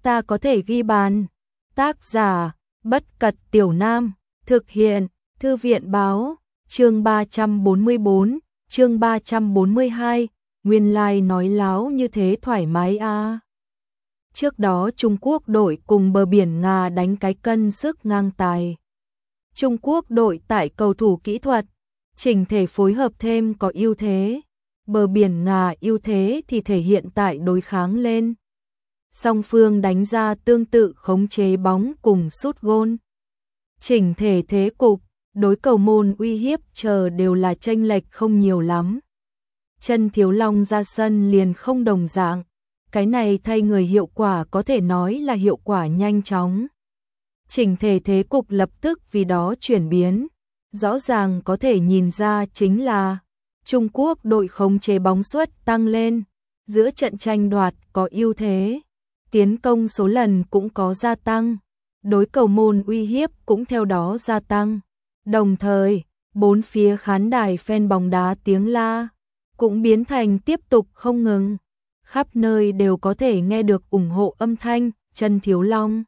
ta có thể ghi bàn. Tác giả, Bất Cật Tiểu Nam, thực hiện, Thư viện báo, chương 344, chương 342, nguyên lai nói láo như thế thoải mái à. Trước đó Trung Quốc đội cùng bờ biển Nga đánh cái cân sức ngang tài. Trung Quốc đội tại cầu thủ kỹ thuật, chỉnh thể phối hợp thêm có ưu thế. Bờ biển Nga ưu thế thì thể hiện tại đối kháng lên. Song phương đánh ra tương tự khống chế bóng cùng sút gôn. Chỉnh thể thế cục, đối cầu môn uy hiếp chờ đều là chênh lệch không nhiều lắm. Chân Thiếu Long ra sân liền không đồng dạng. Cái này thay người hiệu quả có thể nói là hiệu quả nhanh chóng. Chỉnh thể thế cục lập tức vì đó chuyển biến. Rõ ràng có thể nhìn ra chính là Trung Quốc đội khống chế bóng suất tăng lên. Giữa trận tranh đoạt có ưu thế. Tiến công số lần cũng có gia tăng. Đối cầu môn uy hiếp cũng theo đó gia tăng. Đồng thời, bốn phía khán đài fan bóng đá tiếng la cũng biến thành tiếp tục không ngừng. Khắp nơi đều có thể nghe được ủng hộ âm thanh, Chân Thiếu Long.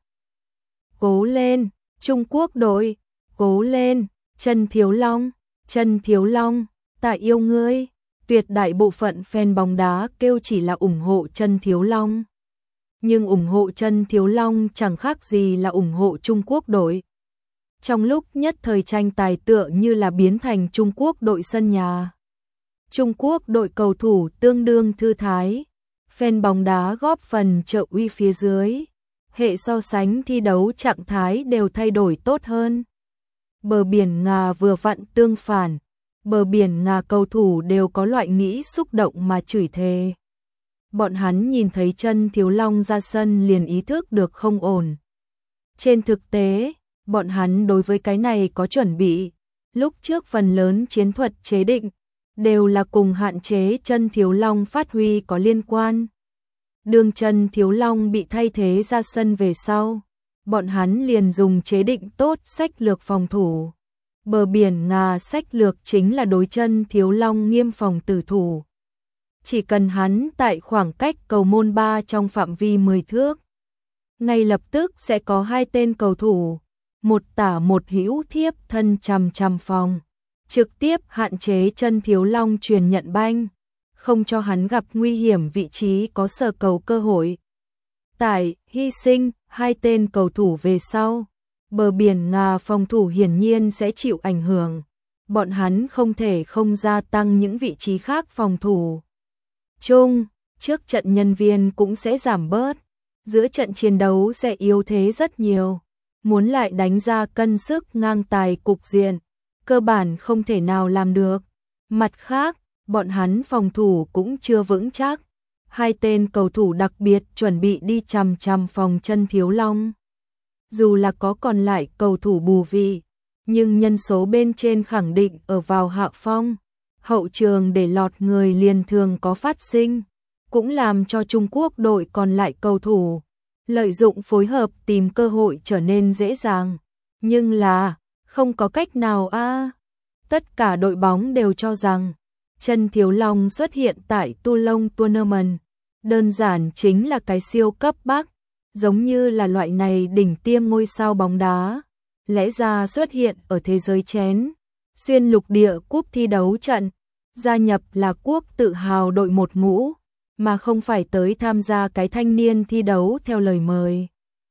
Cố lên, Trung Quốc đội, cố lên, Chân Thiếu Long, Chân Thiếu Long, ta yêu ngươi. Tuyệt đại bộ phận fan bóng đá kêu chỉ là ủng hộ Chân Thiếu Long. Nhưng ủng hộ Chân Thiếu Long chẳng khác gì là ủng hộ Trung Quốc đội. Trong lúc nhất thời tranh tài tựa như là biến thành Trung Quốc đội sân nhà. Trung Quốc đội cầu thủ tương đương thư thái. Fan bóng đá góp phần trợ uy phía dưới. Hệ so sánh thi đấu trạng thái đều thay đổi tốt hơn. Bờ biển Nga vừa vặn tương phản. Bờ biển Nga cầu thủ đều có loại nghĩ xúc động mà chửi thề. Bọn hắn nhìn thấy Chân Thiếu Long ra sân liền ý thức được không ổn. Trên thực tế, bọn hắn đối với cái này có chuẩn bị. Lúc trước phần lớn chiến thuật chế định đều là cùng hạn chế Chân Thiếu Long phát huy có liên quan. Đường Chân Thiếu Long bị thay thế ra sân về sau, bọn hắn liền dùng chế định tốt sách lược phòng thủ. Bờ biển Nga sách lược chính là đối Chân Thiếu Long nghiêm phòng tử thủ. Chỉ cần hắn tại khoảng cách cầu môn 3 trong phạm vi 10 thước, ngay lập tức sẽ có hai tên cầu thủ, một tả một hữu thiếp thân chằm phòng, trực tiếp hạn chế Chân Thiếu Long truyền nhận banh, không cho hắn gặp nguy hiểm vị trí có sờ cầu cơ hội. Tại hy sinh hai tên cầu thủ về sau, bờ biển Nga phòng thủ hiển nhiên sẽ chịu ảnh hưởng. Bọn hắn không thể không gia tăng những vị trí khác phòng thủ. Trước trận nhân viên cũng sẽ giảm bớt, giữa trận chiến đấu sẽ yếu thế rất nhiều. Muốn lại đánh ra cân sức ngang tài cục diện, cơ bản không thể nào làm được. Mặt khác, bọn hắn phòng thủ cũng chưa vững chắc. Hai tên cầu thủ đặc biệt chuẩn bị đi chằm phòng Chân Thiếu Long. Dù là có còn lại cầu thủ bù vị, nhưng nhân số bên trên khẳng định ở vào hạ phong. Hậu trường để lọt người liền thường có phát sinh, cũng làm cho Trung Quốc đội còn lại cầu thủ lợi dụng phối hợp tìm cơ hội trở nên dễ dàng. Nhưng là không có cách nào a. Tất cả đội bóng đều cho rằng Chân Thiếu Long xuất hiện tại Toulon Tournament đơn giản chính là cái siêu cấp Bắc, giống như là loại này đỉnh tiêm ngôi sao bóng đá, lẽ ra xuất hiện ở thế giới chén xuyên lục địa cúp thi đấu trận, gia nhập là quốc tự hào đội một ngũ, mà không phải tới tham gia cái thanh niên thi đấu theo lời mời.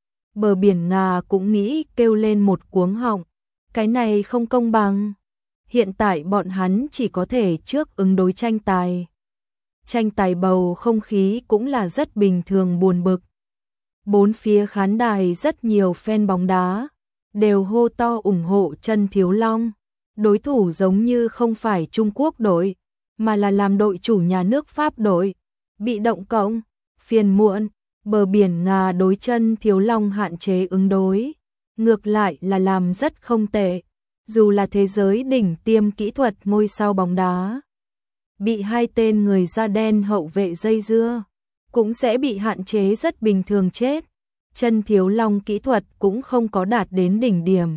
Bờ biển Nga cũng nghĩ kêu lên một cuống họng, cái này không công bằng. Hiện tại bọn hắn chỉ có thể trước ứng đối tranh tài. Tranh tài bầu không khí cũng là rất bình thường buồn bực. Bốn phía khán đài rất nhiều fan bóng đá đều hô to ủng hộ Chân Thiếu Long. Đối thủ giống như không phải Trung Quốc đội, mà là làm đội chủ nhà nước Pháp đội. Bị động cộng, phiền muộn, bờ biển Nga đối Chân Thiếu Long hạn chế ứng đối. Ngược lại là làm rất không tệ. Dù là thế giới đỉnh tiêm kỹ thuật ngôi sao bóng đá, bị hai tên người da đen hậu vệ dây dưa, cũng sẽ bị hạn chế rất bình thường chết. Chân Thiếu Long kỹ thuật cũng không có đạt đến đỉnh điểm.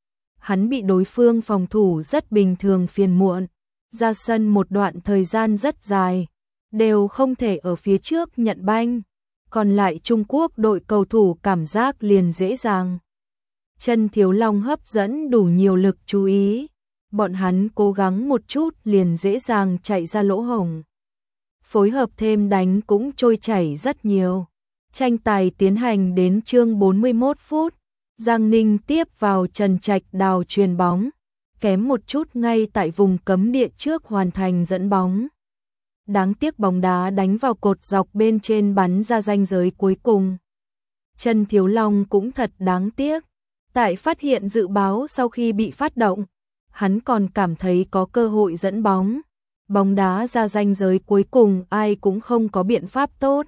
Hắn bị đối phương phòng thủ rất bình thường phiền muộn, ra sân một đoạn thời gian rất dài, đều không thể ở phía trước nhận banh. còn lại Trung Quốc đội cầu thủ cảm giác liền dễ dàng. Chân Thiếu Long hấp dẫn đủ nhiều lực chú ý, bọn hắn cố gắng một chút liền dễ dàng chạy ra lỗ hổng. Phối hợp thêm đánh cũng trôi chảy rất nhiều. Tranh tài tiến hành đến chương 41 phút, Giang Ninh tiếp vào Trần Trạch Đào chuyền bóng, kém một chút ngay tại vùng cấm địa trước hoàn thành dẫn bóng. Đáng tiếc bóng đá đánh vào cột dọc bên trên bắn ra ranh giới cuối cùng. Chân Thiếu Long cũng thật đáng tiếc, tại phát hiện dự báo sau khi bị phát động, hắn còn cảm thấy có cơ hội dẫn bóng. Bóng đá ra ranh giới cuối cùng ai cũng không có biện pháp tốt.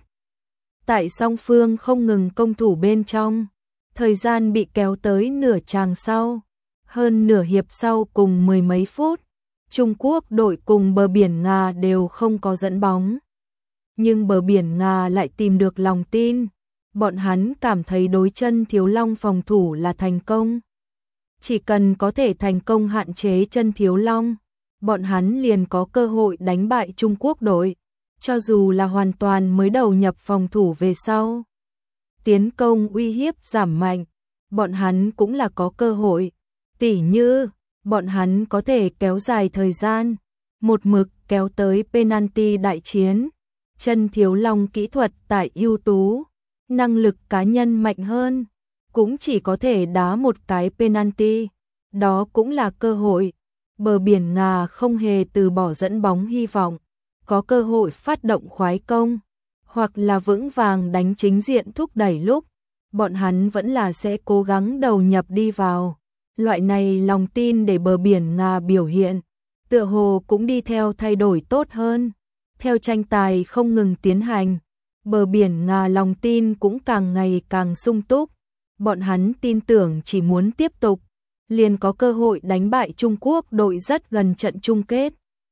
Tại song phương không ngừng công thủ bên trong, thời gian bị kéo tới nửa chàng sau. Hơn nửa hiệp sau cùng mười mấy phút, Trung Quốc đội cùng Bờ Biển Nga đều không có dẫn bóng. Nhưng Bờ Biển Nga lại tìm được lòng tin, bọn hắn cảm thấy đối Chân Thiếu Long phòng thủ là thành công. Chỉ cần có thể thành công hạn chế Chân Thiếu Long, bọn hắn liền có cơ hội đánh bại Trung Quốc đội, cho dù là hoàn toàn mới đầu nhập phòng thủ về sau. Tiến công uy hiếp giảm mạnh, bọn hắn cũng là có cơ hội. Tỉ như, bọn hắn có thể kéo dài thời gian, một mực kéo tới penalty đại chiến. Chân Thiếu Long kỹ thuật tại ưu tú, năng lực cá nhân mạnh hơn, cũng chỉ có thể đá một cái penalty, đó cũng là cơ hội. Bờ Biển Nga không hề từ bỏ dẫn bóng hy vọng, có cơ hội phát động khoái công, hoặc là vững vàng đánh chính diện thúc đẩy lúc, bọn hắn vẫn là sẽ cố gắng đầu nhập đi vào. Loại này lòng tin để Bờ Biển Nga biểu hiện, tựa hồ cũng đi theo thay đổi tốt hơn. Theo tranh tài không ngừng tiến hành, Bờ Biển Nga lòng tin cũng càng ngày càng sung túc. Bọn hắn tin tưởng chỉ muốn tiếp tục, liền có cơ hội đánh bại Trung Quốc đội rất gần trận chung kết.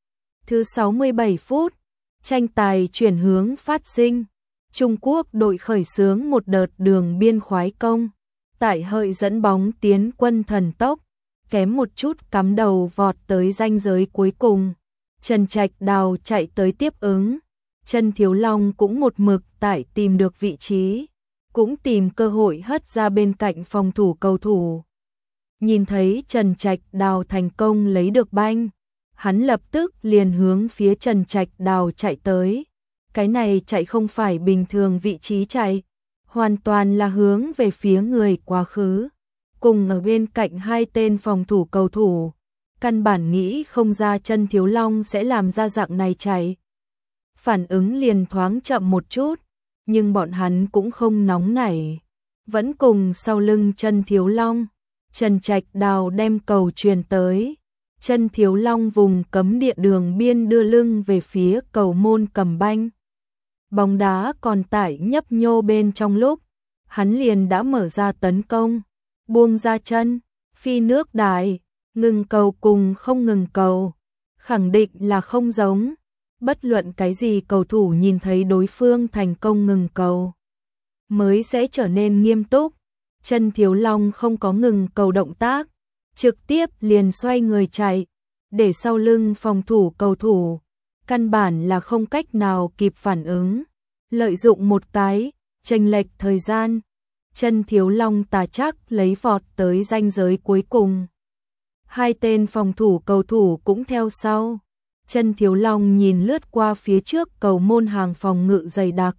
Thứ 67 phút, tranh tài chuyển hướng phát sinh. Trung Quốc đội khởi xướng một đợt đường biên khoái công. Tại hợi dẫn bóng tiến quân thần tốc, kém một chút cắm đầu vọt tới ranh giới cuối cùng. Trần Trạch Đào chạy tới tiếp ứng. Chân Thiếu Long cũng một mực tại tìm được vị trí, cũng tìm cơ hội hất ra bên cạnh phòng thủ cầu thủ. Nhìn thấy Trần Trạch Đào thành công lấy được banh, hắn lập tức liền hướng phía Trần Trạch Đào chạy tới. Cái này chạy không phải bình thường vị trí chạy, hoàn toàn là hướng về phía người quá khứ. Cùng ở bên cạnh hai tên phòng thủ cầu thủ, căn bản nghĩ không ra Chân Thiếu Long sẽ làm ra dạng này chạy. Phản ứng liền thoáng chậm một chút, nhưng bọn hắn cũng không nóng nảy, vẫn cùng sau lưng Chân Thiếu Long. Trần Trạch Đào đem cầu truyền tới, Chân Thiếu Long vùng cấm địa đường biên đưa lưng về phía cầu môn cầm banh. Bóng đá còn tại nhấp nhô bên trong lúc, hắn liền đã mở ra tấn công, buông ra chân, phi nước đại, ngừng cầu cùng không ngừng cầu, khẳng định là không giống. Bất luận cái gì cầu thủ nhìn thấy đối phương thành công ngừng cầu, mới sẽ trở nên nghiêm túc. Chân Thiếu Long không có ngừng cầu động tác, trực tiếp liền xoay người chạy, để sau lưng phòng thủ cầu thủ, căn bản là không cách nào kịp phản ứng. Lợi dụng một cái chênh lệch thời gian, Chân Thiếu Long tà chắc lấy vọt tới ranh giới cuối cùng. Hai tên phòng thủ cầu thủ cũng theo sau. Chân Thiếu Long nhìn lướt qua phía trước cầu môn hàng phòng ngự dày đặc,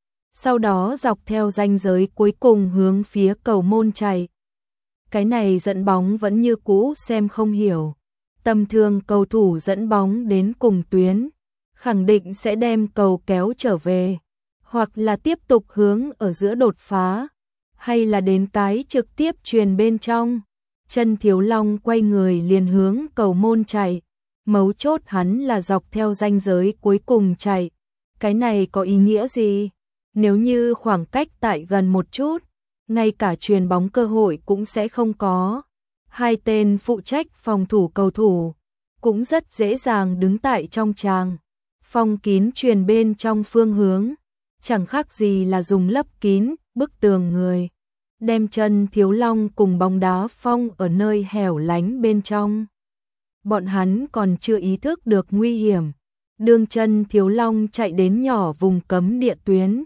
sau đó dọc theo ranh giới cuối cùng hướng phía cầu môn chạy. Cái này dẫn bóng vẫn như cũ xem không hiểu. Tầm thường cầu thủ dẫn bóng đến cùng tuyến, khẳng định sẽ đem cầu kéo trở về, hoặc là tiếp tục hướng ở giữa đột phá, hay là đến cái trực tiếp truyền bên trong. Chân Thiếu Long quay người liền hướng cầu môn chạy, mấu chốt hắn là dọc theo ranh giới cuối cùng chạy. Cái này có ý nghĩa gì? Nếu như khoảng cách tại gần một chút, ngay cả truyền bóng cơ hội cũng sẽ không có. Hai tên phụ trách phòng thủ cầu thủ cũng rất dễ dàng đứng tại trong tràng, phong kín truyền bên trong phương hướng, chẳng khác gì là dùng lấp kín bức tường người, đem Chân Thiếu Long cùng bóng đá phong ở nơi hẻo lánh bên trong. Bọn hắn còn chưa ý thức được nguy hiểm, đường Chân Thiếu Long chạy đến nhỏ vùng cấm địa tuyến,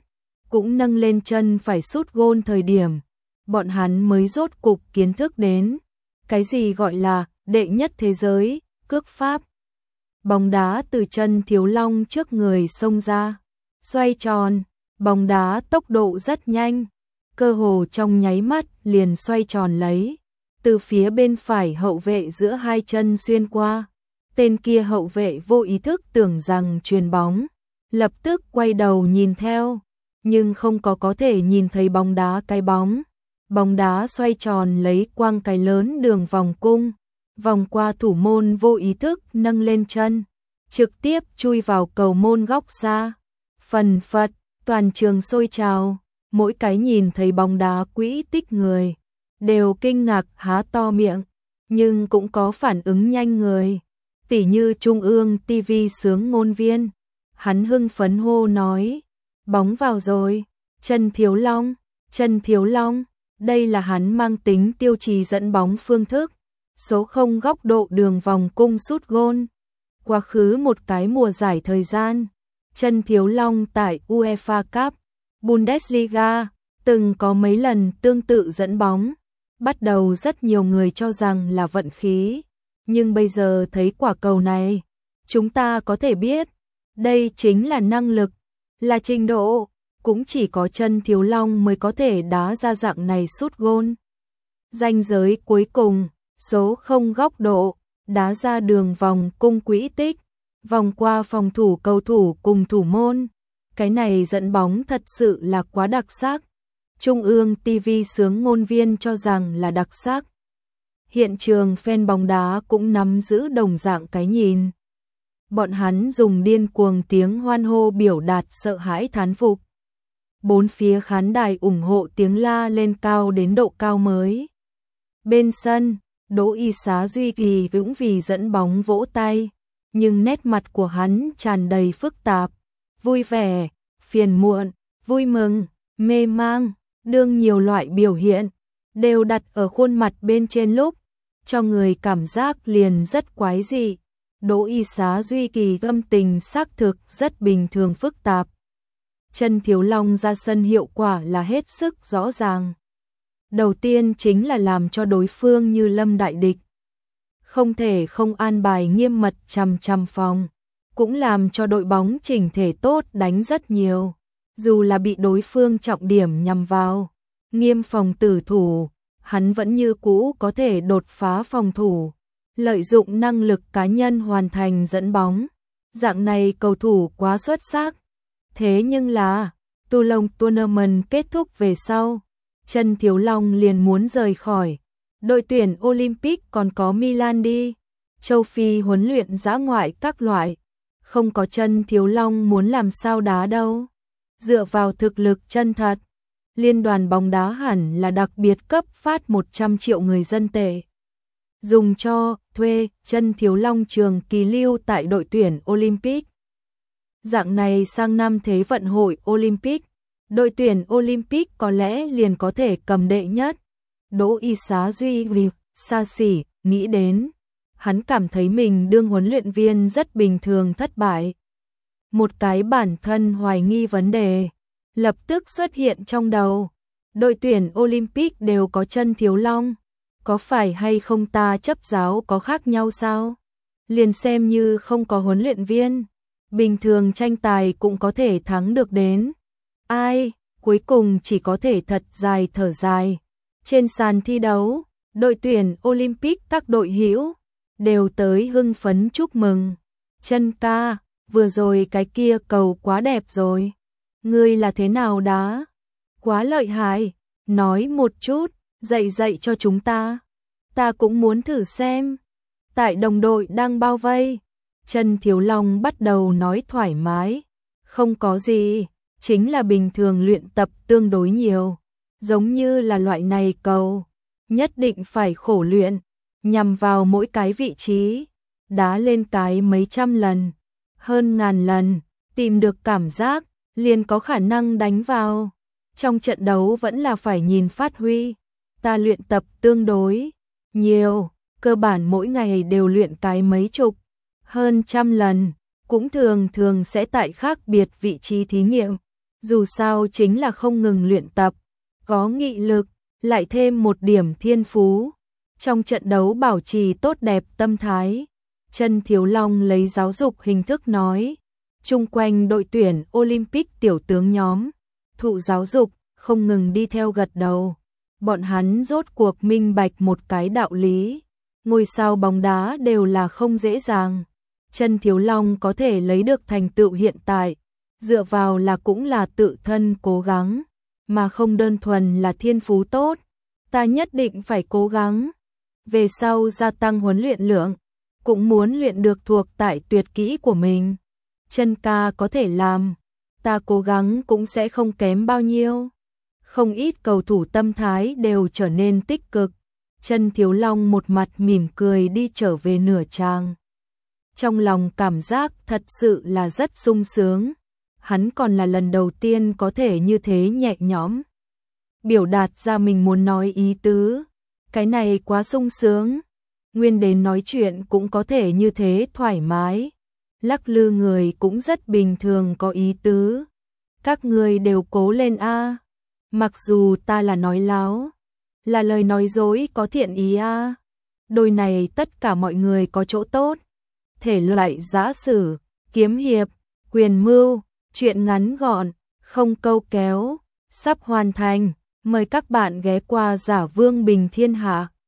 cũng nâng lên chân phải sút gôn thời điểm, bọn hắn mới rốt cục kiến thức đến cái gì gọi là đệ nhất thế giới, cước pháp. Bóng đá từ chân Thiếu Long trước người xông ra, xoay tròn, bóng đá tốc độ rất nhanh, cơ hồ trong nháy mắt liền xoay tròn lấy, từ phía bên phải hậu vệ giữa hai chân xuyên qua. Tên kia hậu vệ vô ý thức tưởng rằng chuyền bóng, lập tức quay đầu nhìn theo, nhưng không có thể nhìn thấy bóng đá cái bóng. Bóng đá xoay tròn lấy quang cái lớn đường vòng cung, vòng qua thủ môn vô ý thức nâng lên chân, trực tiếp chui vào cầu môn góc xa. Phần phật, toàn trường sôi trào, mỗi cái nhìn thấy bóng đá quỹ tích người, đều kinh ngạc há to miệng, nhưng cũng có phản ứng nhanh người. Tỉ như Trung ương TV sướng ngôn viên, hắn hưng phấn hô nói, bóng vào rồi, Trần Thiếu Long, đây là hắn mang tính tiêu chí dẫn bóng phương thức, số 0 góc độ đường vòng cung sút gôn. Quá khứ một cái mùa giải thời gian, Trần Thiếu Long tại UEFA Cup, Bundesliga, từng có mấy lần tương tự dẫn bóng, bắt đầu rất nhiều người cho rằng là vận khí. Nhưng bây giờ thấy quả cầu này, chúng ta có thể biết, đây chính là năng lực, là trình độ, cũng chỉ có Trần Thiếu Long mới có thể đá ra dạng này sút gôn. Ranh giới cuối cùng, số 0 góc độ, đá ra đường vòng cung quỹ tích, vòng qua phòng thủ cầu thủ cùng thủ môn. Cái này dẫn bóng thật sự là quá đặc sắc. Trung ương TV sướng ngôn viên cho rằng là đặc sắc. Hiện trường fan bóng đá cũng nắm giữ đồng dạng cái nhìn. Bọn hắn dùng điên cuồng tiếng hoan hô biểu đạt sợ hãi thán phục. Bốn phía khán đài ủng hộ tiếng la lên cao đến độ cao mới. Bên sân, Đỗ Y Xá Duy Kỳ cũng vì dẫn bóng vỗ tay, nhưng nét mặt của hắn tràn đầy phức tạp, vui vẻ, phiền muộn, vui mừng, mê mang, đương nhiều loại biểu hiện, đều đặt ở khuôn mặt bên trên lúc, cho người cảm giác liền rất quái dị. Đỗ Y Xá Duy Kỳ tâm tình xác thực rất bình thường phức tạp. Trần Thiếu Long ra sân hiệu quả là hết sức rõ ràng. Đầu tiên chính là làm cho đối phương như lâm đại địch. Không thể không an bài nghiêm mật chằm phòng. Cũng làm cho đội bóng chỉnh thể tốt đánh rất nhiều. Dù là bị đối phương trọng điểm nhằm vào, nghiêm phòng tử thủ, hắn vẫn như cũ có thể đột phá phòng thủ. Lợi dụng năng lực cá nhân hoàn thành dẫn bóng. Dạng này cầu thủ quá xuất sắc. Thế nhưng là, Toulon Tournament kết thúc về sau, Trần Thiếu Long liền muốn rời khỏi. Đội tuyển Olympic còn có Milan đi, châu Phi huấn luyện dã ngoại các loại. Không có Trần Thiếu Long muốn làm sao đá đâu. Dựa vào thực lực chân thật, liên đoàn bóng đá hẳn là đặc biệt cấp phát 100 triệu người dân tệ. Dùng cho thuê Trần Thiếu Long trường kỳ lưu tại đội tuyển Olympic. Dạng này sang năm Thế vận hội Olympic, đội tuyển Olympic có lẽ liền có thể cầm đệ nhất. Đỗ Y Xá Duy Kỳ xa xỉ, nghĩ đến. Hắn cảm thấy mình đương huấn luyện viên rất bình thường thất bại. Một cái bản thân hoài nghi vấn đề, lập tức xuất hiện trong đầu. Đội tuyển Olympic đều có Trần Thiếu Long. Có phải hay không ta chấp giáo có khác nhau sao? Liền xem như không có huấn luyện viên, bình thường tranh tài cũng có thể thắng được đến. Ai, cuối cùng chỉ có thể thật dài thở dài. Trên sàn thi đấu, đội tuyển Olympic các đội hữu đều tới hưng phấn chúc mừng. Trần ca, vừa rồi cái kia cầu quá đẹp rồi. Ngươi là thế nào đá? Quá lợi hại, nói một chút, dạy cho chúng ta. Ta cũng muốn thử xem. Tại đồng đội đang bao vây, Trần Thiếu Long bắt đầu nói thoải mái. Không có gì, chính là bình thường luyện tập tương đối nhiều. Giống như là loại này cầu, nhất định phải khổ luyện, nhằm vào mỗi cái vị trí, đá lên cái mấy trăm lần, hơn ngàn lần, tìm được cảm giác, liền có khả năng đánh vào. Trong trận đấu vẫn là phải nhìn phát huy. Ta luyện tập tương đối nhiều, cơ bản mỗi ngày đều luyện cái mấy chục, hơn trăm lần, cũng thường sẽ tại khác biệt vị trí thí nghiệm. Dù sao chính là không ngừng luyện tập, có nghị lực, lại thêm một điểm thiên phú. Trong trận đấu bảo trì tốt đẹp tâm thái, Chân Thiếu Long lấy giáo dục hình thức nói, chung quanh đội tuyển Olympic tiểu tướng nhóm, thụ giáo dục, không ngừng đi theo gật đầu. Bọn hắn rốt cuộc minh bạch một cái đạo lý, ngôi sao bóng đá đều là không dễ dàng. Chân Thiếu Long có thể lấy được thành tựu hiện tại, dựa vào là cũng là tự thân cố gắng, mà không đơn thuần là thiên phú tốt. Ta nhất định phải cố gắng, về sau gia tăng huấn luyện lượng, cũng muốn luyện được thuộc tại tuyệt kỹ của mình. Chân ca có thể làm, ta cố gắng cũng sẽ không kém bao nhiêu. Không ít cầu thủ tâm thái đều trở nên tích cực. Chân Thiếu Long một mặt mỉm cười đi trở về nửa trang. Trong lòng cảm giác thật sự là rất sung sướng. Hắn còn là lần đầu tiên có thể như thế nhẹ nhõm biểu đạt ra mình muốn nói ý tứ. Cái này quá sung sướng. Nguyên đến nói chuyện cũng có thể như thế thoải mái. Lắc lư người cũng rất bình thường có ý tứ. Các người đều cố lên a. Mặc dù ta là nói láo, là lời nói dối có thiện ý a. Đôi này tất cả mọi người có chỗ tốt. Thể loại giã sử, kiếm hiệp, quyền mưu, truyện ngắn gọn, không câu kéo, sắp hoàn thành. Mời các bạn ghé qua Giả Vương Bình Thiên Hạ.